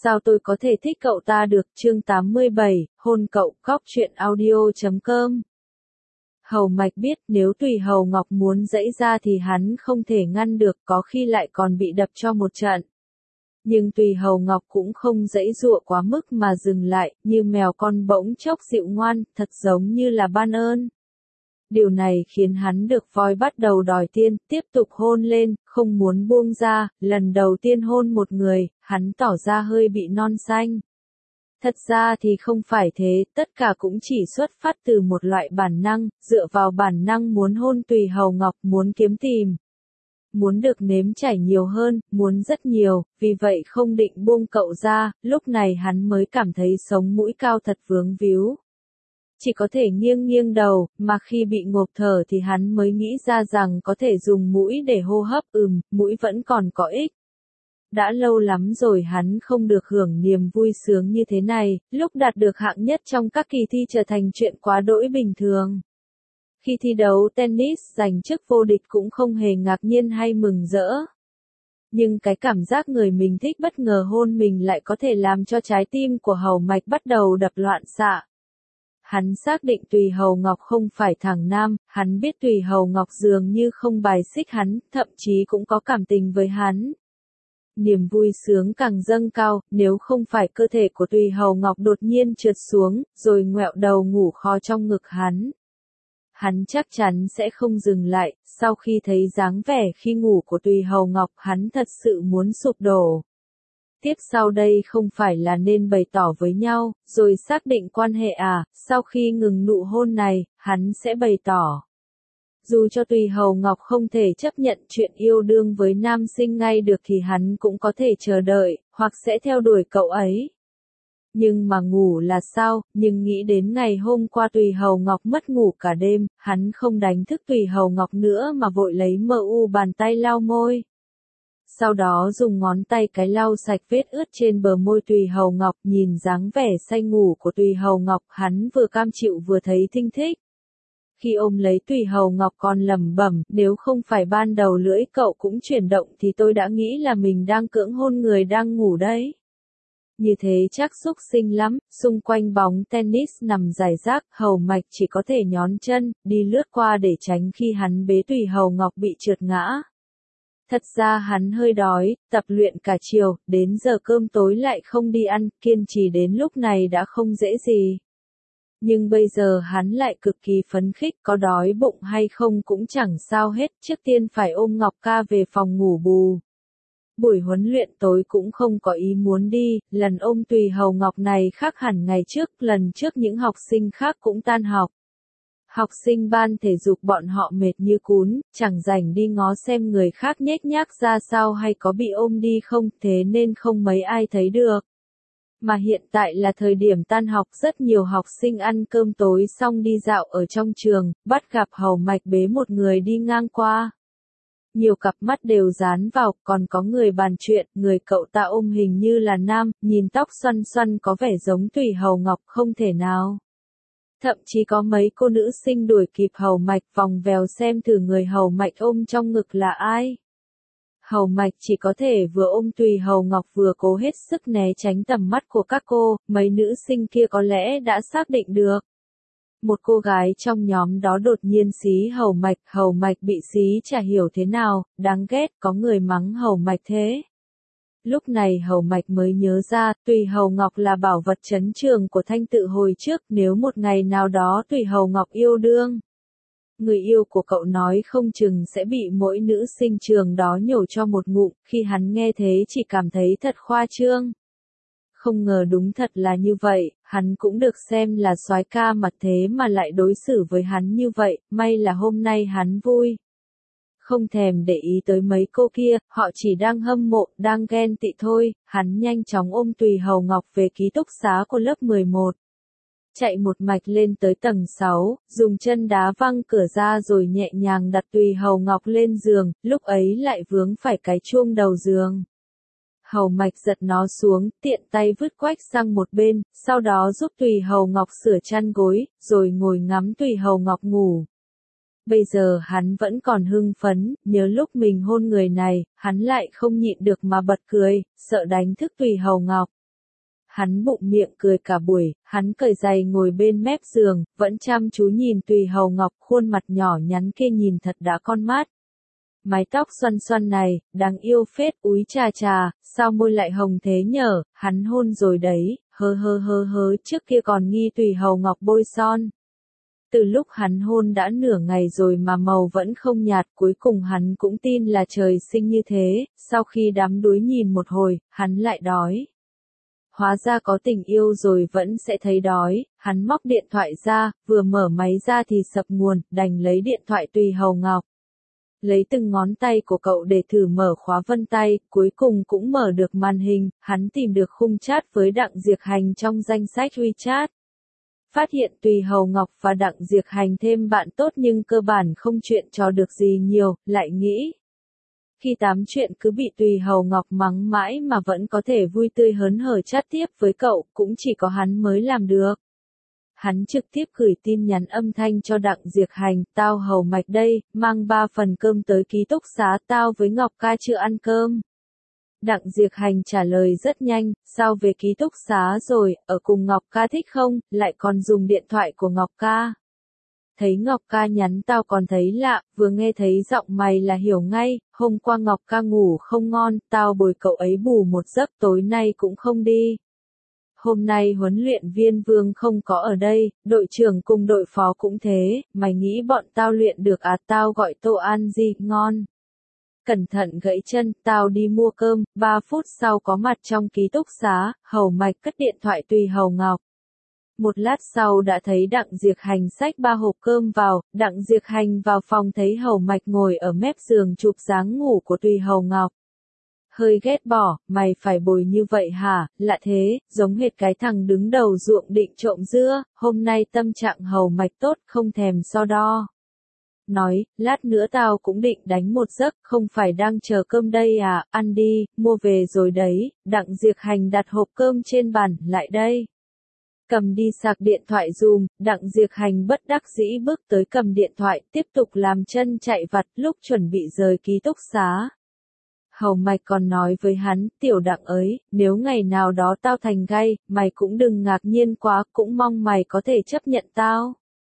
Sao tôi có thể thích cậu ta được? Chương 87, hôn cậu. Cóc truyện audio.com. Hầu Mạch biết nếu Tùy Hầu Ngọc muốn giãy ra thì hắn không thể ngăn được, có khi lại còn bị đập cho một trận. Nhưng Tùy Hầu Ngọc cũng không giãy giụa quá mức mà dừng lại, như mèo con bỗng chốc dịu ngoan, thật giống như là ban ơn. Điều này khiến hắn được voi bắt đầu đòi tiên, tiếp tục hôn lên, không muốn buông ra. Lần đầu tiên hôn một người, hắn tỏ ra hơi bị non xanh. Thật ra thì không phải thế, tất cả cũng chỉ xuất phát từ một loại bản năng, dựa vào bản năng muốn hôn Tùy Hầu Ngọc, muốn kiếm tìm. Muốn được nếm trải nhiều hơn, muốn rất nhiều, vì vậy không định buông cậu ra, lúc này hắn mới cảm thấy sống mũi cao thật vướng víu. Chỉ có thể nghiêng nghiêng đầu, mà khi bị ngộp thở thì hắn mới nghĩ ra rằng có thể dùng mũi để hô hấp, mũi vẫn còn có ích. Đã lâu lắm rồi hắn không được hưởng niềm vui sướng như thế này, lúc đạt được hạng nhất trong các kỳ thi trở thành chuyện quá đỗi bình thường. Khi thi đấu tennis giành chức vô địch cũng không hề ngạc nhiên hay mừng rỡ. Nhưng cái cảm giác người mình thích bất ngờ hôn mình lại có thể làm cho trái tim của Hầu Mạch bắt đầu đập loạn xạ. Hắn xác định Tùy Hầu Ngọc không phải thằng nam, hắn biết Tùy Hầu Ngọc dường như không bài xích hắn, thậm chí cũng có cảm tình với hắn. Niềm vui sướng càng dâng cao, nếu không phải cơ thể của Tùy Hầu Ngọc đột nhiên trượt xuống, rồi ngoẹo đầu ngủ kho trong ngực hắn. Hắn chắc chắn sẽ không dừng lại, sau khi thấy dáng vẻ khi ngủ của Tùy Hầu Ngọc hắn thật sự muốn sụp đổ. Tiếp sau đây không phải là nên bày tỏ với nhau, rồi xác định quan hệ à, sau khi ngừng nụ hôn này, hắn sẽ bày tỏ. Dù cho Tùy Hầu Ngọc không thể chấp nhận chuyện yêu đương với nam sinh ngay được thì hắn cũng có thể chờ đợi, hoặc sẽ theo đuổi cậu ấy. Nhưng mà ngủ là sao, nhưng nghĩ đến ngày hôm qua Tùy Hầu Ngọc mất ngủ cả đêm, hắn không đánh thức Tùy Hầu Ngọc nữa mà vội lấy bàn tay lau môi. Sau đó dùng ngón tay cái lau sạch vết ướt trên bờ môi Tùy Hầu Ngọc, nhìn dáng vẻ say ngủ của Tùy Hầu Ngọc, hắn vừa cam chịu vừa thấy thinh thích. Khi ôm lấy Tùy Hầu Ngọc còn lẩm bẩm, nếu không phải ban đầu lưỡi cậu cũng chuyển động thì tôi đã nghĩ là mình đang cưỡng hôn người đang ngủ đấy. Như thế chắc xúc sinh lắm, xung quanh bóng tennis nằm rải rác, Hầu Mạch chỉ có thể nhón chân, đi lướt qua để tránh khi hắn bế Tùy Hầu Ngọc bị trượt ngã. Thật ra hắn hơi đói, tập luyện cả chiều, đến giờ cơm tối lại không đi ăn, kiên trì đến lúc này đã không dễ gì. Nhưng bây giờ hắn lại cực kỳ phấn khích, có đói bụng hay không cũng chẳng sao hết, trước tiên phải ôm Ngọc ca về phòng ngủ bù. Buổi huấn luyện tối cũng không có ý muốn đi, lần ôm Tùy Hầu Ngọc này khác hẳn ngày trước, lần trước những học sinh khác cũng tan học. Học sinh ban thể dục bọn họ mệt như cún, chẳng rảnh đi ngó xem người khác nhếch nhác ra sao hay có bị ôm đi không, thế nên không mấy ai thấy được. Mà hiện tại là thời điểm tan học, rất nhiều học sinh ăn cơm tối xong đi dạo ở trong trường, bắt gặp Hầu Mạch bế một người đi ngang qua. Nhiều cặp mắt đều dán vào, còn có người bàn chuyện, người cậu ta ôm hình như là nam, nhìn tóc xoăn xoăn có vẻ giống Tùy Hầu Ngọc không thể nào. Thậm chí có mấy cô nữ sinh đuổi kịp Hầu Mạch vòng vèo xem thử người Hầu Mạch ôm trong ngực là ai. Hầu Mạch chỉ có thể vừa ôm Tùy Hầu Ngọc vừa cố hết sức né tránh tầm mắt của các cô, mấy nữ sinh kia có lẽ đã xác định được. Một cô gái trong nhóm đó đột nhiên xí Hầu Mạch bị xí chả hiểu thế nào, đáng ghét, có người mắng Hầu Mạch thế. Lúc này Hầu Mạch mới nhớ ra, Tùy Hầu Ngọc là bảo vật trấn trường của Thanh Tự hồi trước, nếu một ngày nào đó Tùy Hầu Ngọc yêu đương. Người yêu của cậu nói không chừng sẽ bị mỗi nữ sinh trường đó nhổ cho một ngụm, khi hắn nghe thế chỉ cảm thấy thật khoa trương. Không ngờ đúng thật là như vậy, hắn cũng được xem là soái ca mà thế mà lại đối xử với hắn như vậy, may là hôm nay hắn vui. Không thèm để ý tới mấy cô kia, họ chỉ đang hâm mộ, đang ghen tị thôi, hắn nhanh chóng ôm Tùy Hầu Ngọc về ký túc xá của lớp 11. Chạy một mạch lên tới tầng 6, dùng chân đá văng cửa ra rồi nhẹ nhàng đặt Tùy Hầu Ngọc lên giường, lúc ấy lại vướng phải cái chuông đầu giường. Hầu Mạch giật nó xuống, tiện tay vứt quách sang một bên, sau đó giúp Tùy Hầu Ngọc sửa chăn gối, rồi ngồi ngắm Tùy Hầu Ngọc ngủ. Bây giờ hắn vẫn còn hưng phấn, nhớ lúc mình hôn người này, hắn lại không nhịn được mà bật cười, sợ đánh thức Tùy Hầu Ngọc. hắn bụng miệng cười cả buổi, hắn cởi giày ngồi bên mép giường, vẫn chăm chú nhìn Tùy Hầu Ngọc, khuôn mặt nhỏ nhắn kia nhìn thật đã con mát. Mái tóc xoăn xoăn này, đáng yêu phết, úi chà chà, sao môi lại hồng thế nhở, hắn hôn rồi đấy, hơ, trước kia còn nghi Tùy Hầu Ngọc bôi son. Từ lúc hắn hôn đã nửa ngày rồi mà màu vẫn không nhạt, cuối cùng hắn cũng tin là trời sinh như thế, sau khi đắm đuối nhìn một hồi, hắn lại đói. Hóa ra có tình yêu rồi vẫn sẽ thấy đói, hắn móc điện thoại ra, vừa mở máy ra thì sập nguồn, đành lấy điện thoại Tùy Hầu Ngọc. Lấy từng ngón tay của cậu để thử mở khóa vân tay, cuối cùng cũng mở được màn hình, hắn tìm được khung chat với Đặng Diệc Hành trong danh sách WeChat. Phát hiện Tùy Hầu Ngọc và Đặng Diệc Hành thêm bạn tốt nhưng cơ bản không chuyện trò được gì nhiều, lại nghĩ. Khi tám chuyện cứ bị Tùy Hầu Ngọc mắng mãi mà vẫn có thể vui tươi hớn hở chat tiếp với cậu, cũng chỉ có hắn mới làm được. Hắn trực tiếp gửi tin nhắn âm thanh cho Đặng Diệc Hành, tao Hầu Mạch đây, mang 3 phần cơm tới ký túc xá, tao với Ngọc ca chưa ăn cơm. Đặng Diệc Hành trả lời rất nhanh, sao về ký túc xá rồi, ở cùng Ngọc ca thích không, lại còn dùng điện thoại của Ngọc ca. Thấy Ngọc ca nhắn tao còn thấy lạ, vừa nghe thấy giọng mày là hiểu ngay, hôm qua Ngọc ca ngủ không ngon, tao bồi cậu ấy bù một giấc, tối nay cũng không đi. Hôm nay huấn luyện viên Vương không có ở đây, đội trưởng cùng đội phó cũng thế, mày nghĩ bọn tao luyện được à, tao gọi tô ăn gì, ngon. Cẩn thận gãy chân, tao đi mua cơm, 3 phút sau có mặt trong ký túc xá, Hầu Mạch cất điện thoại Tùy Hầu Ngọc. Một lát sau đã thấy Đặng Diệc Hành xách 3 hộp cơm vào, Đặng Diệc Hành vào phòng thấy Hầu Mạch ngồi ở mép giường chụp dáng ngủ của Tùy Hầu Ngọc. Hơi ghét bỏ, mày phải bồi như vậy hả, lạ thế, giống hệt cái thằng đứng đầu ruộng định trộm dưa, hôm nay tâm trạng Hầu Mạch tốt không thèm so đo. Nói, lát nữa tao cũng định đánh một giấc, không phải đang chờ cơm đây à, ăn đi, mua về rồi đấy, Đặng Diệc Hành đặt hộp cơm trên bàn, lại đây. Cầm đi sạc điện thoại dùm, Đặng Diệc Hành bất đắc dĩ bước tới cầm điện thoại, tiếp tục làm chân chạy vặt lúc chuẩn bị rời ký túc xá. Hầu Mạch còn nói với hắn, tiểu Đặng ấy, nếu ngày nào đó tao thành gay, mày cũng đừng ngạc nhiên quá, cũng mong mày có thể chấp nhận tao.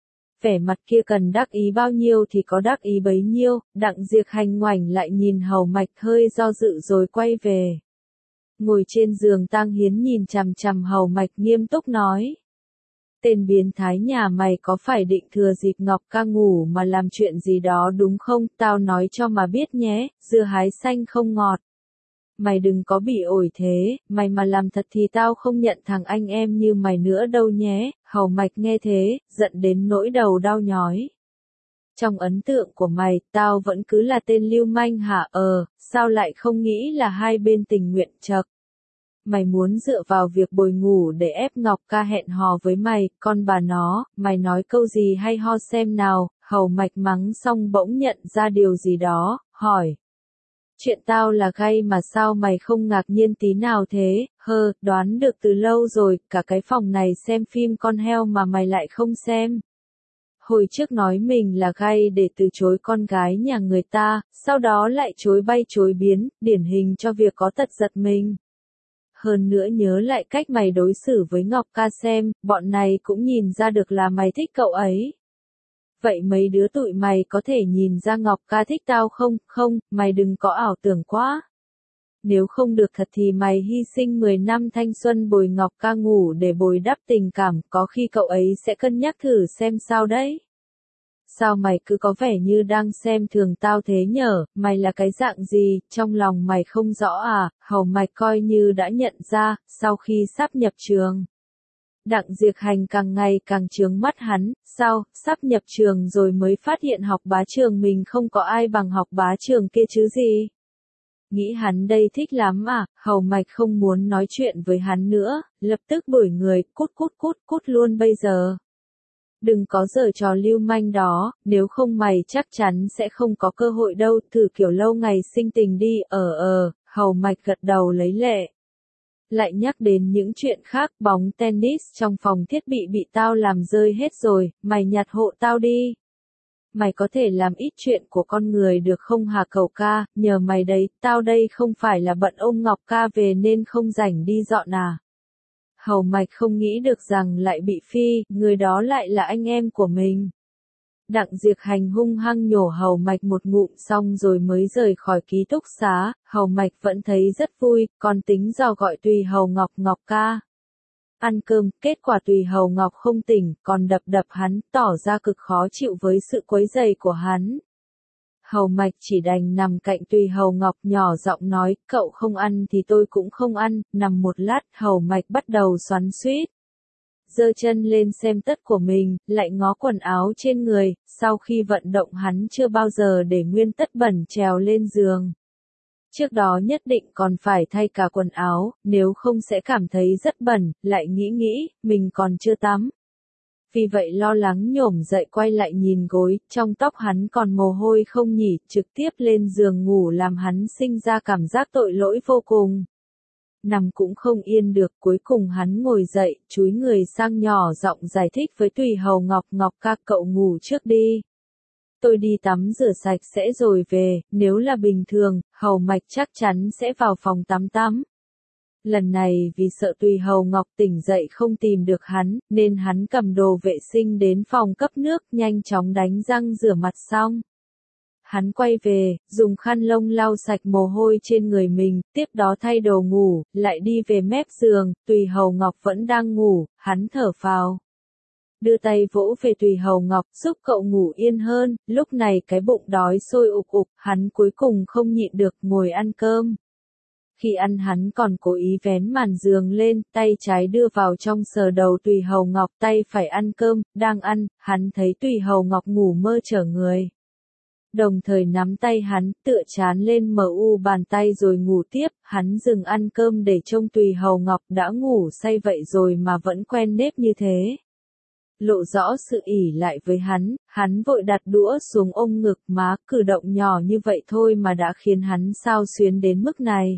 Vẻ mặt kia cần đắc ý bao nhiêu thì có đắc ý bấy nhiêu, Đặng Diệc Hành ngoảnh lại nhìn Hầu Mạch hơi do dự rồi quay về. Ngồi trên giường Tang Hiến nhìn chằm chằm Hầu Mạch nghiêm túc nói. Tên biến thái nhà mày có phải định thừa dịp Ngọc ca ngủ mà làm chuyện gì đó đúng không? Tao nói cho mà biết nhé, dưa hái xanh không ngọt. Mày đừng có bị ổi thế, mày mà làm thật thì tao không nhận thằng anh em như mày nữa đâu nhé. Hầu Mạch nghe thế, giận đến nỗi đầu đau nhói. Trong ấn tượng của mày, tao vẫn cứ là tên lưu manh hả? Sao lại không nghĩ là hai bên tình nguyện chậc? Mày muốn dựa vào việc bồi ngủ để ép Ngọc ca hẹn hò với mày, con bà nó, mày nói câu gì hay ho xem nào, Hầu Mạch mắng xong bỗng nhận ra điều gì đó, hỏi. Chuyện tao là gay mà sao mày không ngạc nhiên tí nào thế, đoán được từ lâu rồi, cả cái phòng này xem phim con heo mà mày lại không xem. Hồi trước nói mình là gay để từ chối con gái nhà người ta, sau đó lại chối bay chối biến, điển hình cho việc có tật giật mình. Hơn nữa nhớ lại cách mày đối xử với Ngọc ca xem, bọn này cũng nhìn ra được là mày thích cậu ấy. Vậy mấy đứa tụi mày có thể nhìn ra Ngọc ca thích tao không? Không, mày đừng có ảo tưởng quá. Nếu không được thật thì mày hy sinh 10 năm thanh xuân bồi Ngọc ca ngủ để bồi đắp tình cảm, có khi cậu ấy sẽ cân nhắc thử xem sao đấy. Sao mày cứ có vẻ như đang xem thường tao thế nhở, mày là cái dạng gì, trong lòng mày không rõ à? Hầu Mạch coi như đã nhận ra, sau khi sắp nhập trường. Đặng Diệc Hành càng ngày càng chướng mắt hắn, sao, sắp nhập trường rồi mới phát hiện học bá trường mình không có ai bằng học bá trường kia chứ gì. Nghĩ hắn đây thích lắm à, Hầu Mạch không muốn nói chuyện với hắn nữa, lập tức đuổi người, cút luôn bây giờ. Đừng có giở trò lưu manh đó, nếu không mày chắc chắn sẽ không có cơ hội đâu, thử kiểu lâu ngày sinh tình đi, Hầu Mạch gật đầu lấy lệ. Lại nhắc đến những chuyện khác, bóng tennis trong phòng thiết bị tao làm rơi hết rồi, mày nhặt hộ tao đi. Mày có thể làm ít chuyện của con người được không hả cậu ca, nhờ mày đấy, tao đây không phải là bận ôm Ngọc ca về nên không rảnh đi dọn à. Hầu Mạch không nghĩ được rằng lại bị phi, người đó lại là anh em của mình. Đặng Diệp Hành hung hăng nhổ Hầu Mạch một ngụm xong rồi mới rời khỏi ký túc xá, Hầu Mạch vẫn thấy rất vui, còn tính dò gọi Tùy Hầu Ngọc Ngọc ca. Ăn cơm, kết quả Tùy Hầu Ngọc không tỉnh, còn đập đập hắn, tỏ ra cực khó chịu với sự quấy rầy của hắn. Hầu Mạch chỉ đành nằm cạnh Tùy Hầu Ngọc nhỏ giọng nói, cậu không ăn thì tôi cũng không ăn, nằm một lát, Hầu Mạch bắt đầu xoắn xuýt. Giơ chân lên xem tất của mình, lại ngó quần áo trên người, sau khi vận động hắn chưa bao giờ để nguyên tất bẩn trèo lên giường. Trước đó nhất định còn phải thay cả quần áo, nếu không sẽ cảm thấy rất bẩn, lại nghĩ, mình còn chưa tắm. Vì vậy lo lắng nhổm dậy quay lại nhìn gối, trong tóc hắn còn mồ hôi không nhỉ, trực tiếp lên giường ngủ làm hắn sinh ra cảm giác tội lỗi vô cùng. Nằm cũng không yên được, cuối cùng hắn ngồi dậy, chúi người sang nhỏ giọng giải thích với Tùy Hầu Ngọc, Ngọc ca cậu ngủ trước đi. Tôi đi tắm rửa sạch sẽ rồi về, nếu là bình thường, Hầu Mạch chắc chắn sẽ vào phòng tắm. Lần này vì sợ Tùy Hầu Ngọc tỉnh dậy không tìm được hắn, nên hắn cầm đồ vệ sinh đến phòng cấp nước, nhanh chóng đánh răng rửa mặt xong. Hắn quay về, dùng khăn lông lau sạch mồ hôi trên người mình, tiếp đó thay đồ ngủ, lại đi về mép giường, Tùy Hầu Ngọc vẫn đang ngủ, hắn thở phào. Đưa tay vỗ về Tùy Hầu Ngọc, giúp cậu ngủ yên hơn, lúc này cái bụng đói sôi ục ục, hắn cuối cùng không nhịn được ngồi ăn cơm. Khi ăn hắn còn cố ý vén màn giường lên, tay trái đưa vào trong sờ đầu Tùy Hầu Ngọc, tay phải ăn cơm, đang ăn, hắn thấy Tùy Hầu Ngọc ngủ mơ trở người. Đồng thời nắm tay hắn, tựa chán lên mu bàn tay rồi ngủ tiếp, hắn dừng ăn cơm để trông Tùy Hầu Ngọc đã ngủ say vậy rồi mà vẫn quen nếp như thế. Lộ rõ sự ỷ lại với hắn vội đặt đũa xuống ôm ngực má, cử động nhỏ như vậy thôi mà đã khiến hắn xao xuyến đến mức này.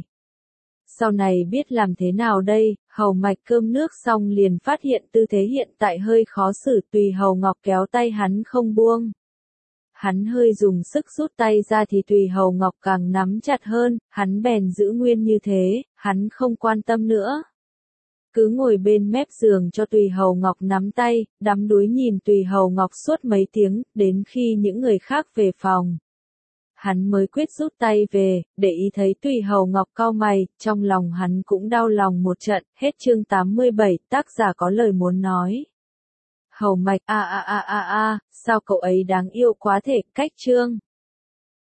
Sau này biết làm thế nào đây, Hầu Mạch cơm nước xong liền phát hiện tư thế hiện tại hơi khó xử, Tùy Hầu Ngọc kéo tay hắn không buông. Hắn hơi dùng sức rút tay ra thì Tùy Hầu Ngọc càng nắm chặt hơn, hắn bèn giữ nguyên như thế, hắn không quan tâm nữa. Cứ ngồi bên mép giường cho Tùy Hầu Ngọc nắm tay, đắm đuối nhìn Tùy Hầu Ngọc suốt mấy tiếng, đến khi những người khác về phòng. Hắn mới quyết rút tay về, để ý thấy Tùy Hầu Ngọc cau mày, trong lòng hắn cũng đau lòng một trận, hết chương 87, tác giả có lời muốn nói. Hầu Mạch, sao cậu ấy đáng yêu quá thể, cách chương.